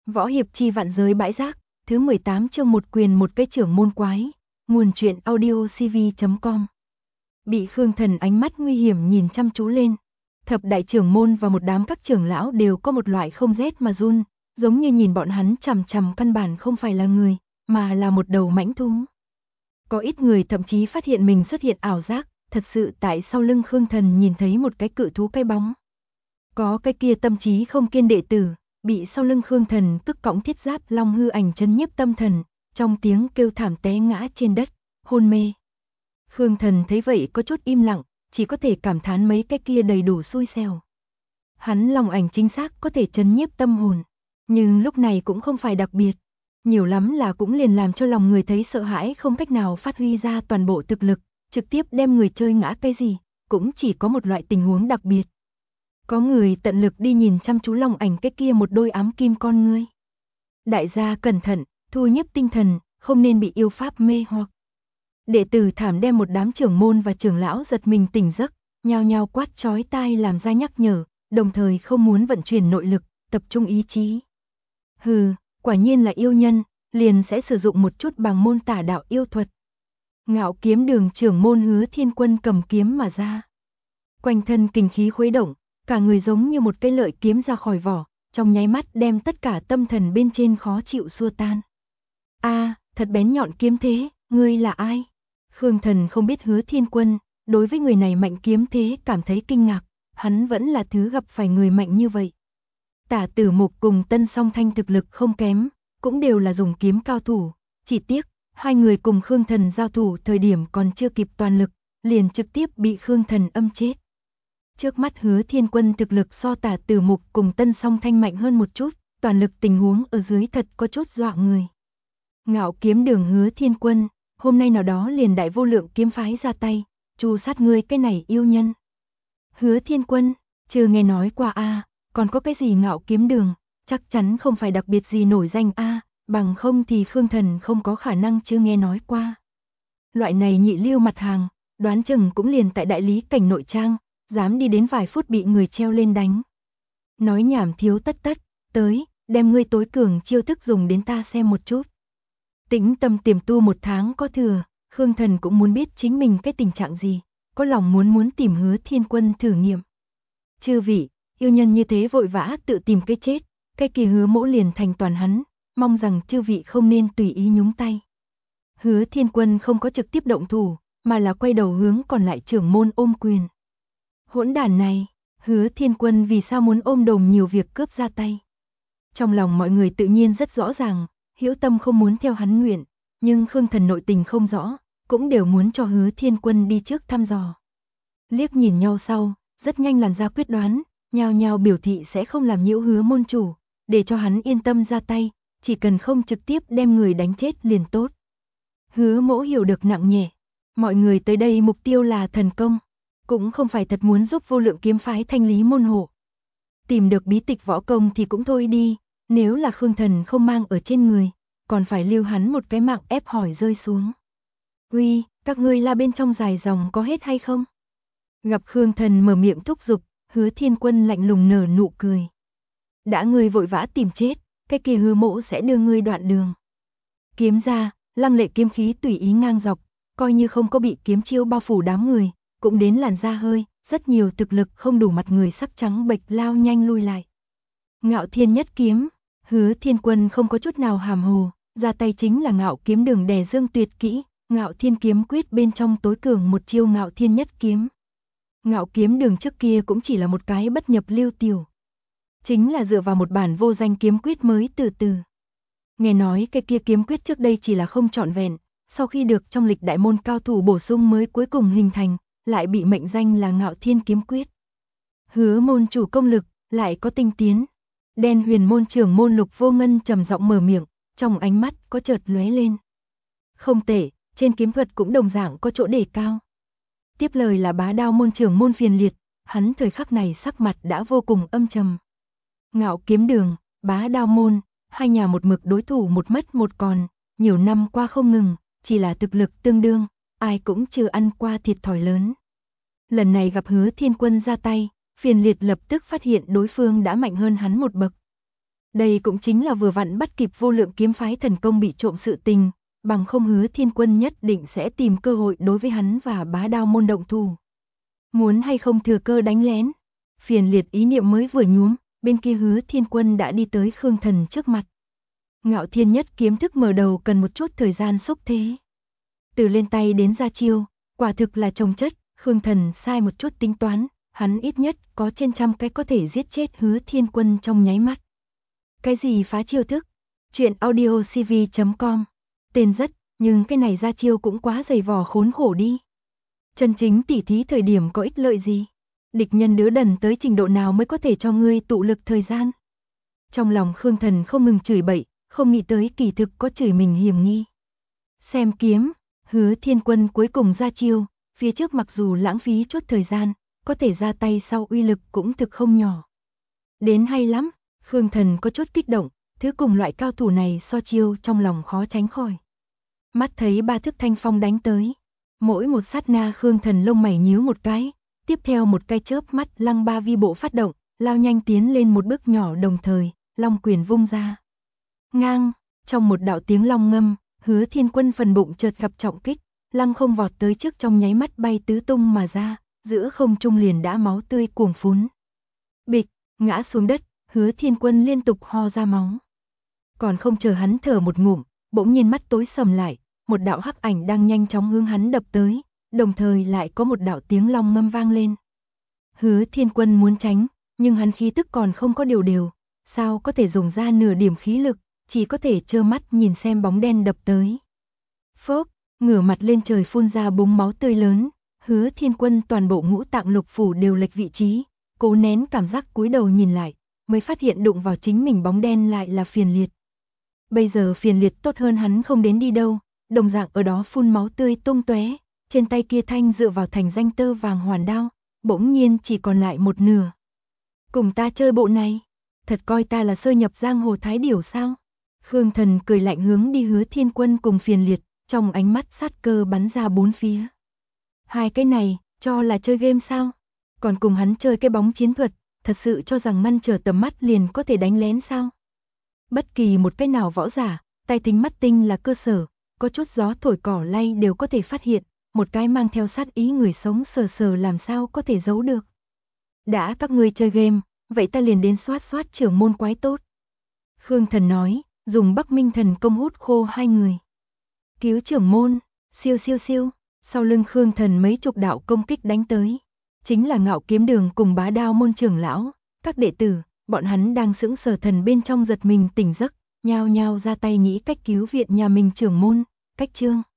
Võ hiệp chi vạn giới bãi rác, thứ 18 chương một quyền một cái trưởng môn quái, nguồn truyện audiocv.com. Bị Khương Thần ánh mắt nguy hiểm nhìn chăm chú lên, thập đại trưởng môn và một đám các trưởng lão đều có một loại không rét mà run, giống như nhìn bọn hắn chằm chằm căn bản không phải là người, mà là một đầu mãnh thú. Có ít người thậm chí phát hiện mình xuất hiện ảo giác, thật sự tại sau lưng Khương Thần nhìn thấy một cái cự thú cái bóng. Có cái kia tâm trí không kiên đệ tử, bị sau lưng Khương Thần tức cõng thiết giáp long hư ảnh chấn nhiếp tâm thần, trong tiếng kêu thảm té ngã trên đất, hôn mê. Khương Thần thấy vậy có chút im lặng, chỉ có thể cảm thán mấy cái kia đầy đủ xui xẻo. Hắn long ảnh chính xác có thể chấn nhiếp tâm hồn, nhưng lúc này cũng không phải đặc biệt, nhiều lắm là cũng liền làm cho lòng người thấy sợ hãi không cách nào phát huy ra toàn bộ thực lực, trực tiếp đem người chơi ngã cái gì, cũng chỉ có một loại tình huống đặc biệt. Có người tận lực đi nhìn chăm chú long ảnh cái kia một đôi ám kim con ngươi. Đại gia cẩn thận, thu nhiếp tinh thần, không nên bị yêu pháp mê hoặc. Đệ tử thảm đem một đám trưởng môn và trưởng lão giật mình tỉnh giấc, nhao nhao quát chói tai làm ra nhắc nhở, đồng thời không muốn vận chuyển nội lực, tập trung ý chí. Hừ, quả nhiên là yêu nhân, liền sẽ sử dụng một chút bằng môn tả đạo yêu thuật. Ngạo Kiếm Đường trưởng môn Hứa Thiên Quân cầm kiếm mà ra. Quanh thân kinh khí khuấy động, cả người giống như một cây lợi kiếm ra khỏi vỏ, trong nháy mắt đem tất cả tâm thần bên trên khó chịu xua tan. A, thật bén nhọn kiếm thế, ngươi là ai? Khương Thần không biết Hứa Thiên Quân, đối với người này mạnh kiếm thế cảm thấy kinh ngạc, hắn vẫn là thứ gặp phải người mạnh như vậy. Tả Tử Mục cùng Tân Song Thanh thực lực không kém, cũng đều là dùng kiếm cao thủ, chỉ tiếc, hai người cùng Khương Thần giao thủ thời điểm còn chưa kịp toàn lực, liền trực tiếp bị Khương Thần âm chết. Trước mắt Hứa Thiên Quân thực lực so Tả Tử Mục cùng Tân Song Thanh mạnh hơn một chút, toàn lực tình huống ở dưới thật có chút dọa người. Ngạo Kiếm Đường Hứa Thiên Quân, hôm nay nào đó liền đại vô lượng kiếm phái ra tay, tru sát ngươi cái này yêu nhân. Hứa Thiên Quân, chưa nghe nói qua a, còn có cái gì Ngạo Kiếm Đường, chắc chắn không phải đặc biệt gì nổi danh a, bằng không thì Khương Thần không có khả năng chưa nghe nói qua. Loại này nhị lưu mặt hàng, đoán chừng cũng liền tại đại lý cảnh nội trang, dám đi đến vài phút bị người treo lên đánh. Nói nhảm thiếu tất tất, tới, đem ngươi tối cường chiêu thức dùng đến ta xem một chút. Tĩnh tâm tiềm tu một tháng có thừa, Khương Thần cũng muốn biết chính mình cái tình trạng gì, có lòng muốn tìm Hứa Thiên Quân thử nghiệm. Chư vị, yêu nhân như thế vội vã tự tìm cái chết, cái kỳ Hứa Mỗ liền thành toàn hắn, mong rằng chư vị không nên tùy ý nhúng tay. Hứa Thiên Quân không có trực tiếp động thủ, mà là quay đầu hướng còn lại trưởng môn ôm quyền. Hỗn đản này, Hứa Thiên Quân vì sao muốn ôm đồm nhiều việc cướp ra tay. Trong lòng mọi người tự nhiên rất rõ ràng, hữu tâm không muốn theo hắn nguyện, nhưng Khương Thần nội tình không rõ, cũng đều muốn cho Hứa Thiên Quân đi trước thăm dò. Liếc nhìn nhau sau, rất nhanh làm ra quyết đoán, nhao nhao biểu thị sẽ không làm nhiễu Hứa môn chủ, để cho hắn yên tâm ra tay, chỉ cần không trực tiếp đem người đánh chết liền tốt. Hứa Mỗ hiểu được nặng nhẹ, mọi người tới đây mục tiêu là thần công, cũng không phải thật muốn giúp vô lượng kiếm phái thanh lý môn hộ. Tìm được bí tịch võ công thì cũng thôi đi, nếu là Khương Thần không mang ở trên người, còn phải lưu hắn một cái mạng ép hỏi rơi xuống. Uy, các ngươi la bên trong dài dòng có hết hay không? Gặp Khương Thần mở miệng thúc giục, Hứa Thiên Quân lạnh lùng nở nụ cười. Đã ngươi vội vã tìm chết, cái kia Hứa Mỗ sẽ đưa ngươi đoạn đường. Kiếm ra, lăng lệ kiếm khí tùy ý ngang dọc, coi như không có bị kiếm chiêu bao phủ đám người, cũng đến làn da hơi, rất nhiều thực lực không đủ mặt người sắc trắng bệch lao nhanh lui lại. Ngạo Thiên Nhất Kiếm, Hứa Thiên Quân không có chút nào hàm hồ, ra tay chính là Ngạo Kiếm Đường đè dương tuyệt kỹ, Ngạo Thiên Kiếm Quyết bên trong tối cường một chiêu Ngạo Thiên Nhất Kiếm. Ngạo Kiếm Đường trước kia cũng chỉ là một cái bất nhập lưu tiểu, chính là dựa vào một bản vô danh kiếm quyết mới từ từ. Nghe nói cái kia kiếm quyết trước đây chỉ là không trọn vẹn, sau khi được trong lịch đại môn cao thủ bổ sung mới cuối cùng hình thành, lại bị mệnh danh là Ngạo Thiên Kiếm Quyết. Hứa môn chủ công lực lại có tinh tiến. Đen Huyền môn trưởng môn Lục Vô Ngân trầm giọng mở miệng, trong ánh mắt có chợt lóe lên. Không tệ, trên kiếm thuật cũng đồng dạng có chỗ đề cao. Tiếp lời là Bá Đao môn trưởng môn Phiền Liệt, hắn thời khắc này sắc mặt đã vô cùng âm trầm. Ngạo Kiếm Đường, Bá Đao môn, hai nhà một mực đối thủ một mất một còn, nhiều năm qua không ngừng, chỉ là thực lực tương đương, ai cũng chưa ăn qua thiệt thòi lớn. Lần này gặp Hứa Thiên Quân ra tay, Phiền Liệt lập tức phát hiện đối phương đã mạnh hơn hắn một bậc. Đây cũng chính là vừa vặn bắt kịp Vô Lượng kiếm phái thần công bị trộm sự tình, bằng không Hứa Thiên Quân nhất định sẽ tìm cơ hội đối với hắn và Bá Đao môn động thủ. Muốn hay không thừa cơ đánh lén? Phiền liệt ý niệm mới vừa nhuốm, bên kia Hứa Thiên Quân đã đi tới Khương Thần trước mặt. Ngạo Thiên Nhất kiếm thức mở đầu cần một chút thời gian xúc thế. Từ lên tay đến ra chiêu, quả thực là chồng chất, Khương Thần sai một chút tính toán, hắn ít nhất có trên trăm cái có thể giết chết Hứa Thiên Quân trong nháy mắt. Cái gì phá chiêu thức? Chuyện audiocv.com. Tên rất, nhưng cái này ra chiêu cũng quá dày vò khốn khổ đi. Chân chính tỉ thí thời điểm có ích lợi gì? Địch nhân đứa đần tới trình độ nào mới có thể cho ngươi tụ lực thời gian? Trong lòng Khương Thần không ngừng chửi bậy, không nghĩ tới kỳ thực có chửi mình hiểm nghi. Xem kiếm, Hứa Thiên Quân cuối cùng ra chiêu, phía trước mặc dù lãng phí chút thời gian, có thể ra tay sau uy lực cũng thực không nhỏ. Đến hay lắm, Khương Thần có chút kích động, thứ cùng loại cao thủ này so chiêu trong lòng khó tránh khỏi. Mắt thấy ba thức thanh phong đánh tới, mỗi một sát na Khương Thần lông mày nhíu một cái, tiếp theo một cái chớp mắt Lăng Ba Vi bộ phát động, lao nhanh tiến lên một bước nhỏ đồng thời, long quyền vung ra. Ngang, trong một đạo tiếng long ngâm, Hứa Thiên Quân phần bụng chợt gặp trọng kích, lăng không vọt tới trước trong nháy mắt bay tứ tung mà ra, giữa không trung liền đã máu tươi cuồng phún. Bịch, ngã xuống đất, Hứa Thiên Quân liên tục ho ra máu. Còn không chờ hắn thở một ngụm, bỗng nhiên mắt tối sầm lại, một đạo hắc ảnh đang nhanh chóng hướng hắn đập tới, đồng thời lại có một đạo tiếng long ngâm vang lên. Hứa Thiên Quân muốn tránh, nhưng hắn khí tức còn không có điều đều, sao có thể dùng ra nửa điểm khí lực, chỉ có thể trơ mắt nhìn xem bóng đen đập tới. Phốc, ngửa mặt lên trời phun ra búng máu tươi lớn, Hứa Thiên Quân toàn bộ ngũ tạng lục phủ đều lệch vị trí, cố nén cảm giác cúi đầu nhìn lại, mới phát hiện đụng vào chính mình bóng đen lại là Phiền Liệt. Bây giờ Phiền Liệt tốt hơn hắn không đến đi đâu, đồng dạng ở đó phun máu tươi tung tóe, trên tay kia thanh dựa vào thành danh tơ vàng hoàn đao, bỗng nhiên chỉ còn lại một nửa. Cùng ta chơi bộ này, thật coi ta là sơ nhập giang hồ thái điểu sao? Khương Thần cười lạnh hướng đi Hứa Thiên Quân cùng Phiền Liệt, trong ánh mắt sát cơ bắn ra bốn phía. Hai cái này, cho là chơi game sao? Còn cùng hắn chơi cái bóng chiến thuật, thật sự cho rằng ngăn trở tầm mắt liền có thể đánh lén sao? Bất kỳ một cái nào võ giả, tay thính mắt tinh là cơ sở, có chút gió thổi cỏ lay đều có thể phát hiện, một cái mang theo sát ý người sống sờ sờ làm sao có thể giấu được. Đã các ngươi chơi game, vậy ta liền đến soát soát trưởng môn quái tốt. Khương Thần nói, dùng Bắc Minh Thần công hút khô hai người. Cứu trưởng môn, siêu siêu siêu, sau lưng Khương Thần mấy chục đạo công kích đánh tới. Chính là Ngạo Kiếm Đường cùng Bá Đao môn trưởng lão, các đệ tử, bọn hắn đang sững sờ thần bên trong giật mình tỉnh giấc, nhao nhao ra tay nghĩ cách cứu viện nhà mình trưởng môn, cách chương.